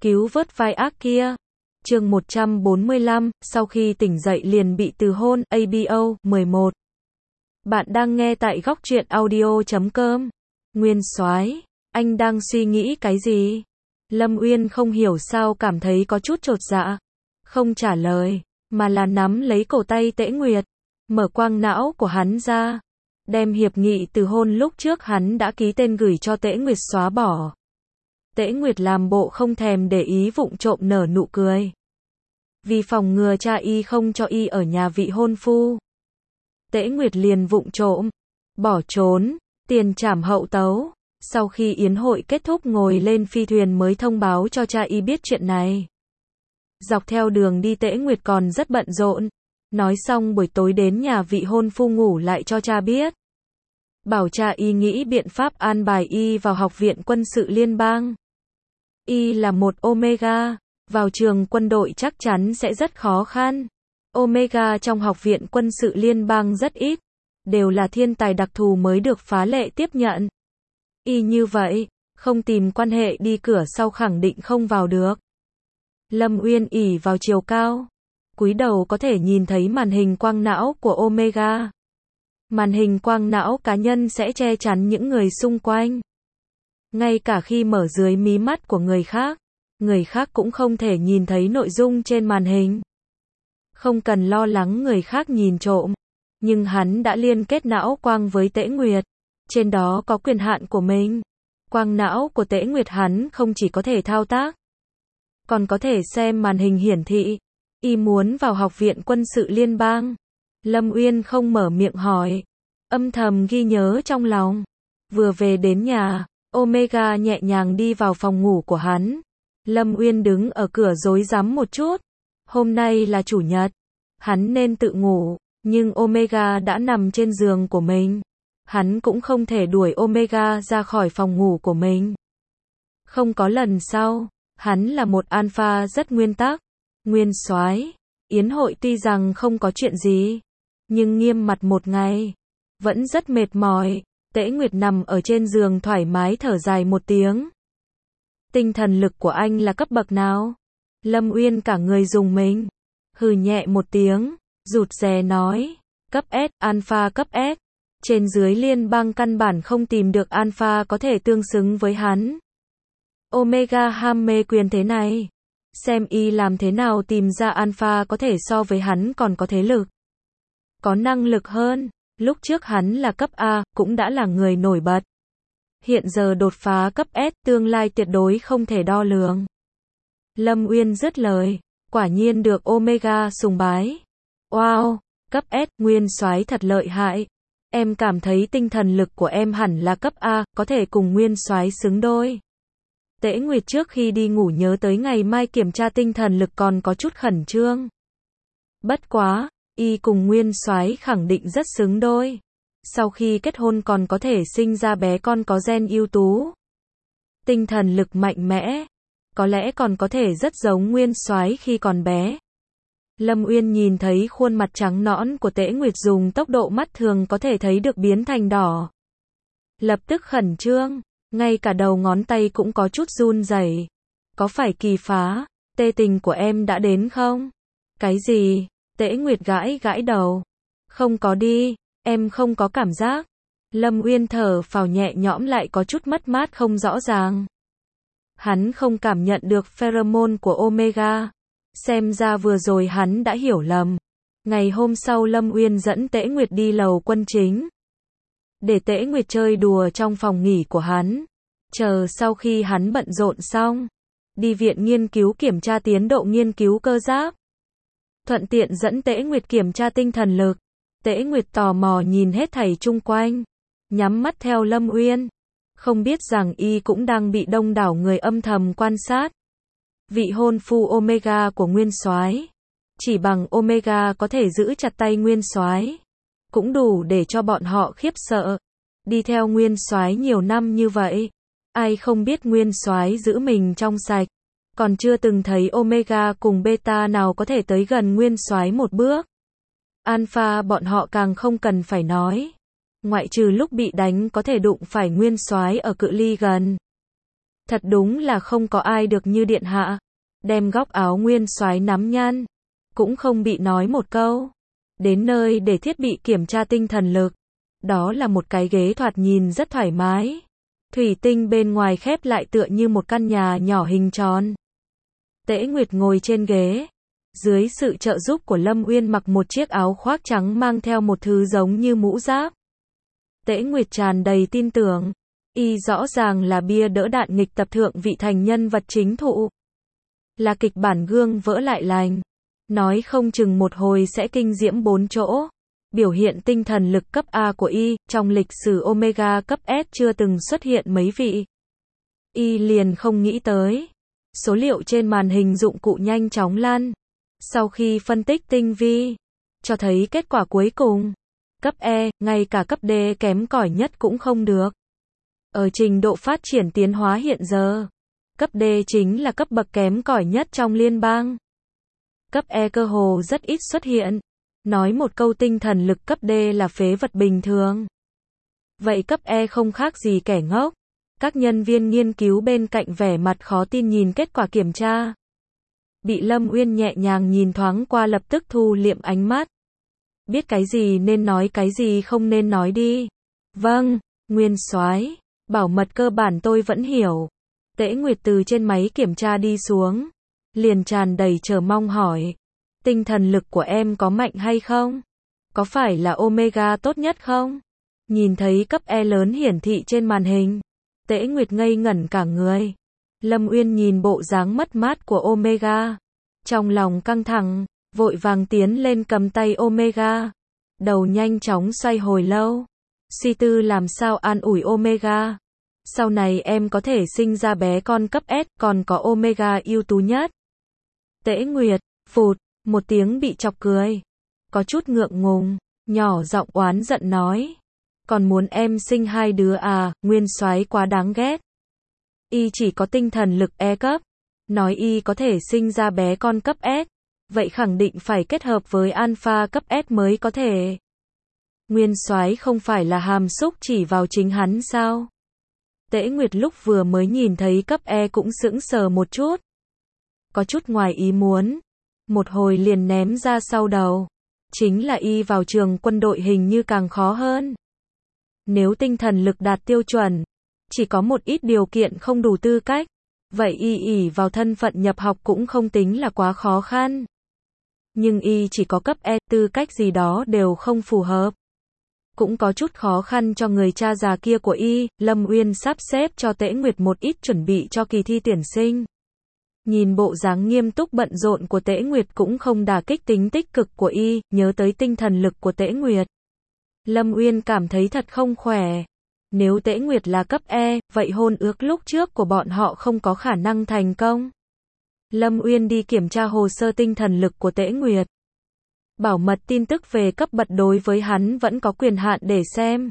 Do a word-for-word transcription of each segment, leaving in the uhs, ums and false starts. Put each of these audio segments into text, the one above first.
cứu vớt vai ác kia. Chương một trăm bốn mươi lăm, sau khi tỉnh dậy liền bị từ hôn, A B O, mười một. Bạn đang nghe tại góc truyện audio chấm com. Nguyên soái, anh đang suy nghĩ cái gì? Lâm Uyên không hiểu sao cảm thấy có chút chột dạ. Không trả lời, mà là nắm lấy cổ tay Tễ Nguyệt, mở quang não của hắn ra, đem hiệp nghị từ hôn lúc trước hắn đã ký tên gửi cho Tễ Nguyệt xóa bỏ. Tễ Nguyệt làm bộ không thèm để ý vụng trộm nở nụ cười. Vì phòng ngừa cha y không cho y ở nhà vị hôn phu, Tễ Nguyệt liền vụng trộm bỏ trốn, tiền trảm hậu tấu. Sau khi yến hội kết thúc ngồi lên phi thuyền mới thông báo cho cha y biết chuyện này. Dọc theo đường đi Tễ Nguyệt còn rất bận rộn, nói xong buổi tối đến nhà vị hôn phu ngủ lại cho cha biết. Bảo cha y nghĩ biện pháp an bài y vào học viện quân sự liên bang. Y là một Omega, vào trường quân đội chắc chắn sẽ rất khó khăn. Omega trong học viện quân sự liên bang rất ít, đều là thiên tài đặc thù mới được phá lệ tiếp nhận. Y như vậy, không tìm quan hệ đi cửa sau khẳng định không vào được. Lâm Uyên ỉ vào chiều cao, cúi đầu có thể nhìn thấy màn hình quang não của Omega. Màn hình quang não cá nhân sẽ che chắn những người xung quanh. Ngay cả khi mở dưới mí mắt của người khác, người khác cũng không thể nhìn thấy nội dung trên màn hình. Không cần lo lắng người khác nhìn trộm, nhưng hắn đã liên kết não quang với Tễ Nguyệt. Trên đó có quyền hạn của mình. Quang não của Tễ Nguyệt hắn không chỉ có thể thao tác, còn có thể xem màn hình hiển thị. Y muốn vào học viện quân sự liên bang. Lâm Uyên không mở miệng hỏi, âm thầm ghi nhớ trong lòng. Vừa về đến nhà, Omega nhẹ nhàng đi vào phòng ngủ của hắn. Lâm Uyên đứng ở cửa rối rắm một chút. Hôm nay là chủ nhật, hắn nên tự ngủ, nhưng Omega đã nằm trên giường của mình. Hắn cũng không thể đuổi Omega ra khỏi phòng ngủ của mình. Không có lần sau, hắn là một alpha rất nguyên tắc. Nguyên soái, yến hội tuy rằng không có chuyện gì, nhưng nghiêm mặt một ngày, vẫn rất mệt mỏi. Tễ Nguyệt nằm ở trên giường thoải mái thở dài một tiếng. Tinh thần lực của anh là cấp bậc nào? Lâm Uyên cả người rùng mình, hừ nhẹ một tiếng, rụt rè nói, cấp S, alpha cấp S. Trên dưới liên bang căn bản không tìm được alpha có thể tương xứng với hắn. Omega ham mê quyền thế này, xem y làm thế nào tìm ra alpha có thể so với hắn còn có thế lực, có năng lực hơn. Lúc trước hắn là cấp A, cũng đã là người nổi bật. Hiện giờ đột phá cấp S, tương lai tuyệt đối không thể đo lường. Lâm Uyên dứt lời, quả nhiên được Omega sùng bái. Wow, cấp S, nguyên soái thật lợi hại. Em cảm thấy tinh thần lực của em hẳn là cấp A, có thể cùng nguyên soái xứng đôi. Tễ Nguyệt trước khi đi ngủ nhớ tới ngày mai kiểm tra tinh thần lực còn có chút khẩn trương. Bất quá, y cùng nguyên soái khẳng định rất xứng đôi. Sau khi kết hôn còn có thể sinh ra bé con có gen ưu tú, tinh thần lực mạnh mẽ, có lẽ còn có thể rất giống nguyên soái khi còn bé. Lâm Uyên nhìn thấy khuôn mặt trắng nõn của Tễ Nguyệt dùng tốc độ mắt thường có thể thấy được biến thành đỏ. Lập tức khẩn trương, ngay cả đầu ngón tay cũng có chút run rẩy. Có phải kỳ phá, tê tình của em đã đến không? Cái gì? Tễ Nguyệt gãi gãi đầu. Không có đi, em không có cảm giác. Lâm Uyên thở phào nhẹ nhõm lại có chút mất mát không rõ ràng. Hắn không cảm nhận được pheromone của Omega. Xem ra vừa rồi hắn đã hiểu lầm. Ngày hôm sau Lâm Uyên dẫn Tễ Nguyệt đi lầu quân chính, để Tễ Nguyệt chơi đùa trong phòng nghỉ của hắn. Chờ sau khi hắn bận rộn xong, đi viện nghiên cứu kiểm tra tiến độ nghiên cứu cơ giáp. Thuận tiện dẫn Tễ Nguyệt kiểm tra tinh thần lực. Tễ Nguyệt tò mò nhìn hết thảy chung quanh, nhắm mắt theo Lâm Uyên, không biết rằng y cũng đang bị đông đảo người âm thầm quan sát. Vị hôn phu Omega của nguyên soái, chỉ bằng Omega có thể giữ chặt tay nguyên soái, cũng đủ để cho bọn họ khiếp sợ. Đi theo nguyên soái nhiều năm như vậy, ai không biết nguyên soái giữ mình trong sạch, còn chưa từng thấy Omega cùng Beta nào có thể tới gần nguyên soái một bước. Alpha bọn họ càng không cần phải nói, ngoại trừ lúc bị đánh có thể đụng phải nguyên soái ở cự ly gần. Thật đúng là không có ai được như điện hạ. Đem góc áo nguyên soái nắm nhăn. Cũng không bị nói một câu. Đến nơi để thiết bị kiểm tra tinh thần lực. Đó là một cái ghế thoạt nhìn rất thoải mái. Thủy tinh bên ngoài khép lại tựa như một căn nhà nhỏ hình tròn. Tễ Nguyệt ngồi trên ghế. Dưới sự trợ giúp của Lâm Uyên mặc một chiếc áo khoác trắng mang theo một thứ giống như mũ giáp. Tễ Nguyệt tràn đầy tin tưởng. Y rõ ràng là bia đỡ đạn nghịch tập thượng vị thành nhân vật chính thụ. Là kịch bản gương vỡ lại lành. Nói không chừng một hồi sẽ kinh diễm bốn chỗ. Biểu hiện tinh thần lực cấp A của Y, trong lịch sử Omega cấp S chưa từng xuất hiện mấy vị. Y liền không nghĩ tới. Số liệu trên màn hình dụng cụ nhanh chóng lăn. Sau khi phân tích tinh vi, cho thấy kết quả cuối cùng. Cấp E, ngay cả cấp D kém cỏi nhất cũng không được. Ở trình độ phát triển tiến hóa hiện giờ, cấp D chính là cấp bậc kém cỏi nhất trong liên bang. Cấp E cơ hồ rất ít xuất hiện. Nói một câu tinh thần lực cấp D là phế vật bình thường. Vậy cấp E không khác gì kẻ ngốc. Các nhân viên nghiên cứu bên cạnh vẻ mặt khó tin nhìn kết quả kiểm tra. Bị Lâm Uyên nhẹ nhàng nhìn thoáng qua lập tức thu liệm ánh mắt. Biết cái gì nên nói cái gì không nên nói đi. Vâng, nguyên soái, bảo mật cơ bản tôi vẫn hiểu. Tễ Nguyệt từ trên máy kiểm tra đi xuống. Liền tràn đầy chờ mong hỏi. Tinh thần lực của em có mạnh hay không? Có phải là Omega tốt nhất không? Nhìn thấy cấp E lớn hiển thị trên màn hình. Tễ Nguyệt ngây ngẩn cả người. Lâm Uyên nhìn bộ dáng mất mát của Omega. Trong lòng căng thẳng, vội vàng tiến lên cầm tay Omega. Đầu nhanh chóng xoay hồi lâu. Suy tư làm sao an ủi Omega. Sau này em có thể sinh ra bé con cấp S, còn có Omega ưu tú nhất. Tễ Nguyệt, phụt, một tiếng bị chọc cười. Có chút ngượng ngùng, nhỏ giọng oán giận nói. Còn muốn em sinh hai đứa à, nguyên soái quá đáng ghét. Y chỉ có tinh thần lực E cấp. Nói Y có thể sinh ra bé con cấp S. Vậy khẳng định phải kết hợp với alpha cấp S mới có thể. Nguyên soái không phải là hàm xúc chỉ vào chính hắn sao? Tễ Nguyệt lúc vừa mới nhìn thấy cấp E cũng sững sờ một chút. Có chút ngoài ý muốn. Một hồi liền ném ra sau đầu. Chính là Y vào trường quân đội hình như càng khó hơn. Nếu tinh thần lực đạt tiêu chuẩn, chỉ có một ít điều kiện không đủ tư cách, vậy Y ỷ vào thân phận nhập học cũng không tính là quá khó khăn. Nhưng Y chỉ có cấp E, tư cách gì đó đều không phù hợp. Cũng có chút khó khăn cho người cha già kia của Y, Lâm Uyên sắp xếp cho Tễ Nguyệt một ít chuẩn bị cho kỳ thi tuyển sinh. Nhìn bộ dáng nghiêm túc bận rộn của Tễ Nguyệt cũng không đả kích tính tích cực của Y, nhớ tới tinh thần lực của Tễ Nguyệt. Lâm Uyên cảm thấy thật không khỏe. Nếu Tễ Nguyệt là cấp E, vậy hôn ước lúc trước của bọn họ không có khả năng thành công. Lâm Uyên đi kiểm tra hồ sơ tinh thần lực của Tễ Nguyệt. Bảo mật tin tức về cấp bậc đối với hắn vẫn có quyền hạn để xem.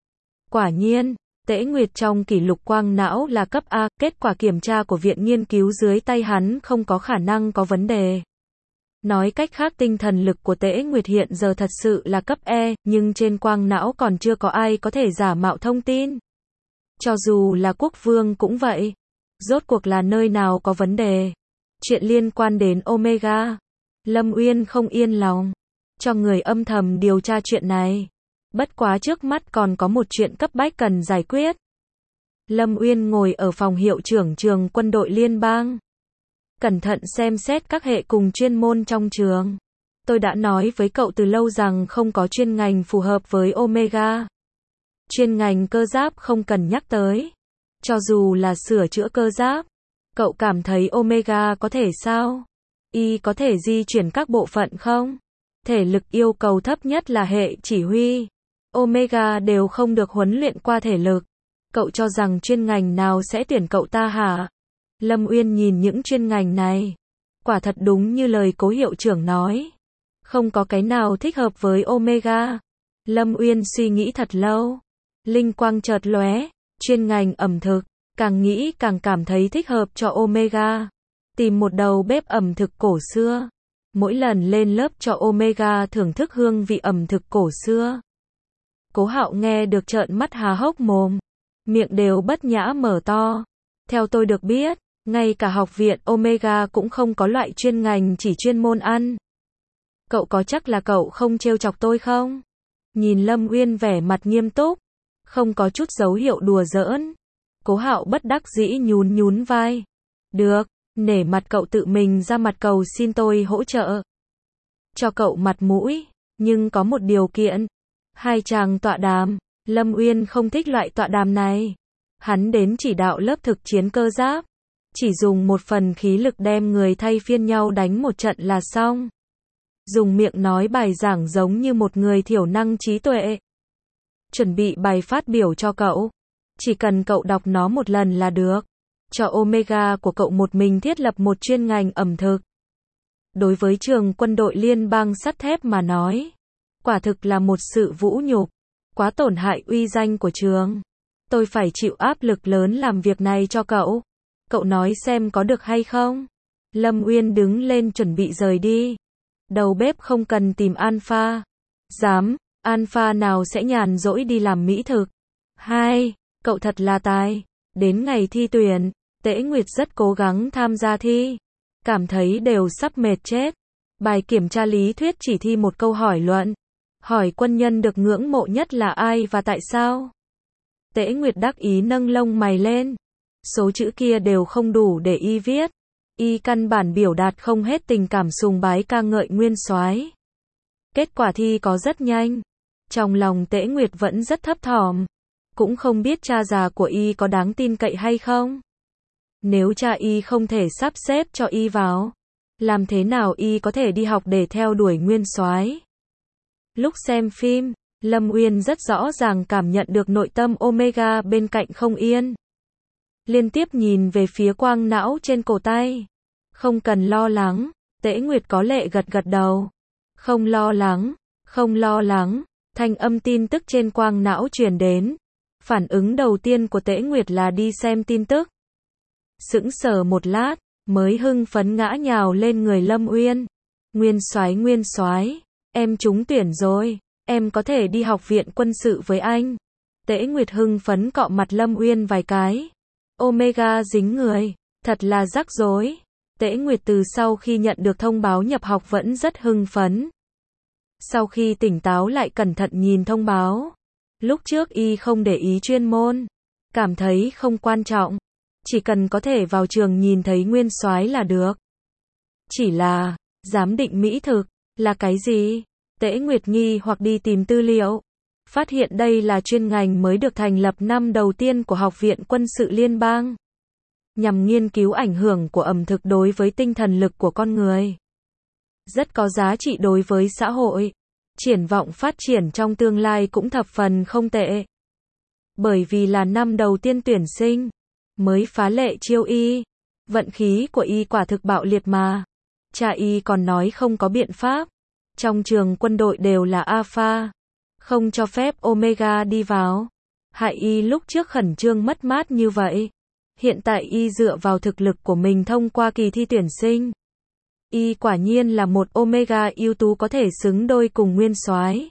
Quả nhiên, Tễ Nguyệt trong kỷ lục quang não là cấp A, kết quả kiểm tra của viện nghiên cứu dưới tay hắn không có khả năng có vấn đề. Nói cách khác tinh thần lực của Tễ Nguyệt hiện giờ thật sự là cấp E, nhưng trên quang não còn chưa có ai có thể giả mạo thông tin. Cho dù là quốc vương cũng vậy. Rốt cuộc là nơi nào có vấn đề? Chuyện liên quan đến Omega. Lâm Uyên không yên lòng. Cho người âm thầm điều tra chuyện này. Bất quá trước mắt còn có một chuyện cấp bách cần giải quyết. Lâm Uyên ngồi ở phòng hiệu trưởng trường quân đội liên bang. Cẩn thận xem xét các hệ cùng chuyên môn trong trường. Tôi đã nói với cậu từ lâu rằng không có chuyên ngành phù hợp với Omega. Chuyên ngành cơ giáp không cần nhắc tới. Cho dù là sửa chữa cơ giáp. Cậu cảm thấy Omega có thể sao? Y có thể di chuyển các bộ phận không? Thể lực yêu cầu thấp nhất là hệ chỉ huy. Omega đều không được huấn luyện qua thể lực. Cậu cho rằng chuyên ngành nào sẽ tuyển cậu ta hả? Lâm Uyên nhìn những chuyên ngành này. Quả thật đúng như lời cố hiệu trưởng nói. Không có cái nào thích hợp với Omega. Lâm Uyên suy nghĩ thật lâu. Linh quang chợt lóe. Chuyên ngành ẩm thực. Càng nghĩ càng cảm thấy thích hợp cho Omega. Tìm một đầu bếp ẩm thực cổ xưa. Mỗi lần lên lớp cho Omega thưởng thức hương vị ẩm thực cổ xưa. Cố Hạo nghe được trợn mắt há hốc mồm. Miệng đều bất nhã mở to. Theo tôi được biết, ngay cả học viện Omega cũng không có loại chuyên ngành chỉ chuyên môn ăn. Cậu có chắc là cậu không trêu chọc tôi không? Nhìn Lâm Uyên vẻ mặt nghiêm túc, không có chút dấu hiệu đùa giỡn. Cố Hạo bất đắc dĩ nhún nhún vai. Được, nể mặt cậu tự mình ra mặt cầu xin tôi hỗ trợ. Cho cậu mặt mũi, nhưng có một điều kiện. Hai chàng tọa đàm. Lâm Uyên không thích loại tọa đàm này. Hắn đến chỉ đạo lớp thực chiến cơ giáp. Chỉ dùng một phần khí lực đem người thay phiên nhau đánh một trận là xong. Dùng miệng nói bài giảng giống như một người thiểu năng trí tuệ. Chuẩn bị bài phát biểu cho cậu. Chỉ cần cậu đọc nó một lần là được. Cho Omega của cậu một mình thiết lập một chuyên ngành ẩm thực. Đối với trường quân đội liên bang sắt thép mà nói, quả thực là một sự vũ nhục, quá tổn hại uy danh của trường. Tôi phải chịu áp lực lớn làm việc này cho cậu. Cậu nói xem có được hay không? Lâm Uyên đứng lên chuẩn bị rời đi. Đầu bếp không cần tìm Alpha. Dám, Alpha nào sẽ nhàn rỗi đi làm mỹ thực. Hai, cậu thật là tài. Đến ngày thi tuyển, Tễ Nguyệt rất cố gắng tham gia thi. Cảm thấy đều sắp mệt chết. Bài kiểm tra lý thuyết chỉ thi một câu hỏi luận. Hỏi quân nhân được ngưỡng mộ nhất là ai và tại sao? Tễ Nguyệt đắc ý nâng lông mày lên. Số chữ kia đều không đủ để y viết. Y căn bản biểu đạt không hết tình cảm sùng bái ca ngợi nguyên soái. Kết quả thi có rất nhanh. Trong lòng Tễ Nguyệt vẫn rất thấp thỏm. Cũng không biết cha già của y có đáng tin cậy hay không. Nếu cha y không thể sắp xếp cho y vào, làm thế nào y có thể đi học để theo đuổi nguyên soái? Lúc xem phim, Lâm Uyên rất rõ ràng cảm nhận được nội tâm Omega bên cạnh không yên. Liên tiếp nhìn về phía quang não trên cổ tay. Không cần lo lắng, Tễ Nguyệt có lệ gật gật đầu. Không lo lắng, không lo lắng, thanh âm tin tức trên quang não truyền đến. Phản ứng đầu tiên của Tễ Nguyệt là đi xem tin tức. Sững sờ một lát, mới hưng phấn ngã nhào lên người Lâm Uyên. Nguyên soái, nguyên soái, em trúng tuyển rồi, em có thể đi học viện quân sự với anh. Tễ Nguyệt hưng phấn cọ mặt Lâm Uyên vài cái. Omega dính người, thật là rắc rối. Tễ Nguyệt từ sau khi nhận được thông báo nhập học vẫn rất hưng phấn. Sau khi tỉnh táo lại cẩn thận nhìn thông báo. Lúc trước y không để ý chuyên môn, cảm thấy không quan trọng, chỉ cần có thể vào trường nhìn thấy nguyên soái là được. Chỉ là, giám định mỹ thực, là cái gì? Tễ Nguyệt nghi hoặc đi tìm tư liệu, phát hiện đây là chuyên ngành mới được thành lập năm đầu tiên của Học viện Quân sự Liên bang, nhằm nghiên cứu ảnh hưởng của ẩm thực đối với tinh thần lực của con người. Rất có giá trị đối với xã hội. Triển vọng phát triển trong tương lai cũng thập phần không tệ. Bởi vì là năm đầu tiên tuyển sinh, mới phá lệ chiêu y. Vận khí của y quả thực bạo liệt mà. Cha y còn nói không có biện pháp. Trong trường quân đội đều là Alpha. Không cho phép Omega đi vào. Hại y lúc trước khẩn trương mất mát như vậy. Hiện tại y dựa vào thực lực của mình thông qua kỳ thi tuyển sinh. Y quả nhiên là một Omega ưu tú có thể xứng đôi cùng nguyên soái.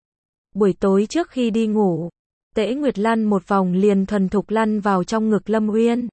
Buổi tối trước khi đi ngủ, Tễ Nguyệt lăn một vòng liền thuần thục lăn vào trong ngực Lâm Uyên.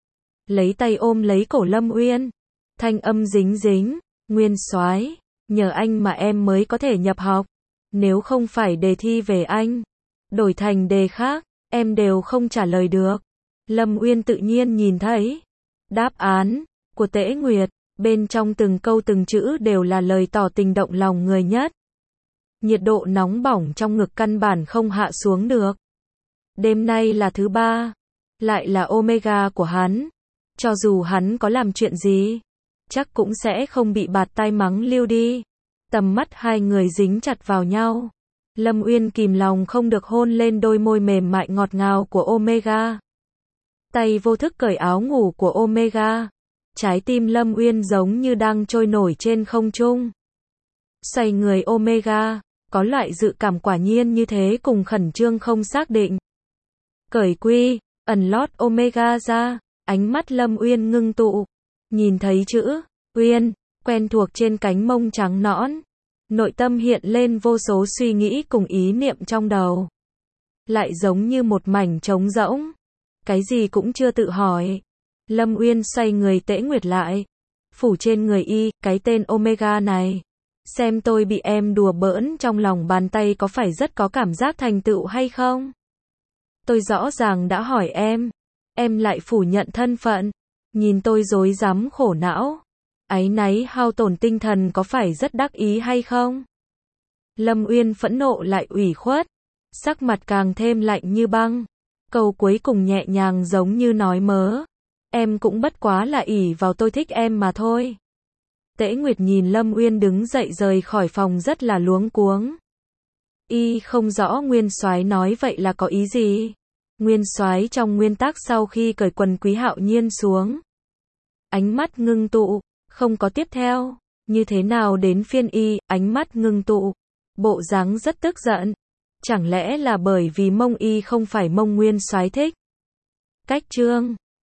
Lấy tay ôm lấy cổ Lâm Uyên. Thanh âm dính dính, nguyên soái, nhờ anh mà em mới có thể nhập học. Nếu không phải đề thi về anh, đổi thành đề khác, em đều không trả lời được. Lâm Uyên tự nhiên nhìn thấy đáp án của Tễ Nguyệt. Bên trong từng câu từng chữ đều là lời tỏ tình động lòng người nhất. Nhiệt độ nóng bỏng trong ngực căn bản không hạ xuống được. Đêm nay là thứ ba, lại là Omega của hắn. Cho dù hắn có làm chuyện gì, chắc cũng sẽ không bị bạt tai mắng lưu đi. Tầm mắt hai người dính chặt vào nhau. Lâm Uyên kìm lòng không được hôn lên đôi môi mềm mại ngọt ngào của Omega. Tay vô thức cởi áo ngủ của Omega. Trái tim Lâm Uyên giống như đang trôi nổi trên không trung. Xoay người Omega, có loại dự cảm quả nhiên như thế cùng khẩn trương không xác định. Cởi quy, unlock Omega ra, ánh mắt Lâm Uyên ngưng tụ. Nhìn thấy chữ, Uyên, quen thuộc trên cánh mông trắng nõn. Nội tâm hiện lên vô số suy nghĩ cùng ý niệm trong đầu. Lại giống như một mảnh trống rỗng. Cái gì cũng chưa tự hỏi. Lâm Uyên xoay người Tễ Nguyệt lại. Phủ trên người y, cái tên Omega này. Xem tôi bị em đùa bỡn trong lòng bàn tay có phải rất có cảm giác thành tựu hay không? Tôi rõ ràng đã hỏi em. Em lại phủ nhận thân phận. Nhìn tôi rối rắm khổ não. Áy náy hao tổn tinh thần có phải rất đắc ý hay không? Lâm Uyên phẫn nộ lại ủy khuất. Sắc mặt càng thêm lạnh như băng. Câu cuối cùng nhẹ nhàng giống như nói mớ. Em cũng bất quá là ỷ vào tôi thích em mà thôi. Tễ Nguyệt nhìn Lâm Uyên đứng dậy rời khỏi phòng rất là luống cuống. Y không rõ Nguyên Soái nói vậy là có ý gì. Nguyên Soái trong nguyên tắc sau khi cởi quần Quý Hạo Nhiên xuống. Ánh mắt ngưng tụ, không có tiếp theo. Như thế nào đến phiên y, ánh mắt ngưng tụ. Bộ dáng rất tức giận. Chẳng lẽ là bởi vì mông y không phải mông Nguyên Soái thích? Cách chương